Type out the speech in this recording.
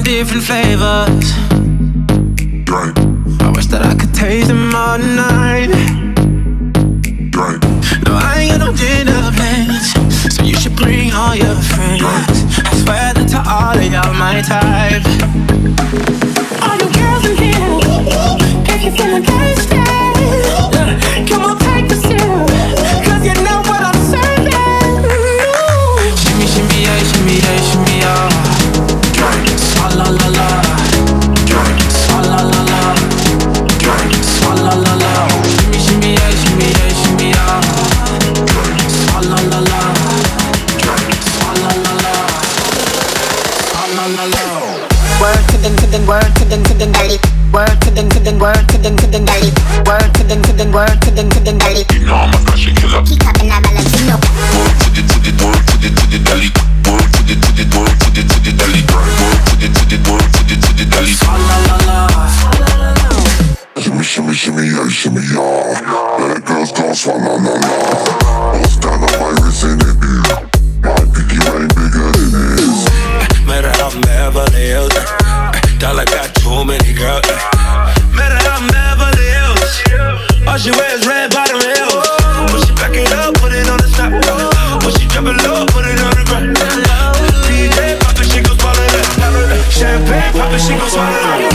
different flavors. Drink. I wish that I could taste them all night. Drink. No, I ain't got no dinner plans, so you should bring all your friends. I swear that to all of y'all my type. All you girls in here, if you feeling thirsty, come on, take a sip, 'cause you know what I'm serving. Shimmy, shimmy, yeah, shimmy, yeah, shimmy, yeah. Swalla la la, swalla la la, swalla la la. Shimmy, shimmy, yeah, shimmy, yeah, shimmy, yeah. Swalla la la, swalla la la, swalla la la. Word to the word to the dali. Word to the word to the dali. Word to the word to the dali. You know I'm a fashion killer. Keep popping that Valentino. Word to the word to the dali. Word to the word to the dali. Word to the word to the dali. Swalla la la. Shimmy, shimmy, shimmy, yeah, shimmy, yeah. Let girls go swalla la la. Bust down on my wrist and it be. My pinky ring bigger than this. Met her out in Beverly Hills. Dollar got too many girls. Met her out in Beverly Hills. All she wears red bottom heels. When she back it up, put it on the top. When she drop it low, put it on the ground. DJ pop it, she gon' swallow that. Champagne pop it, she gon' swallow that.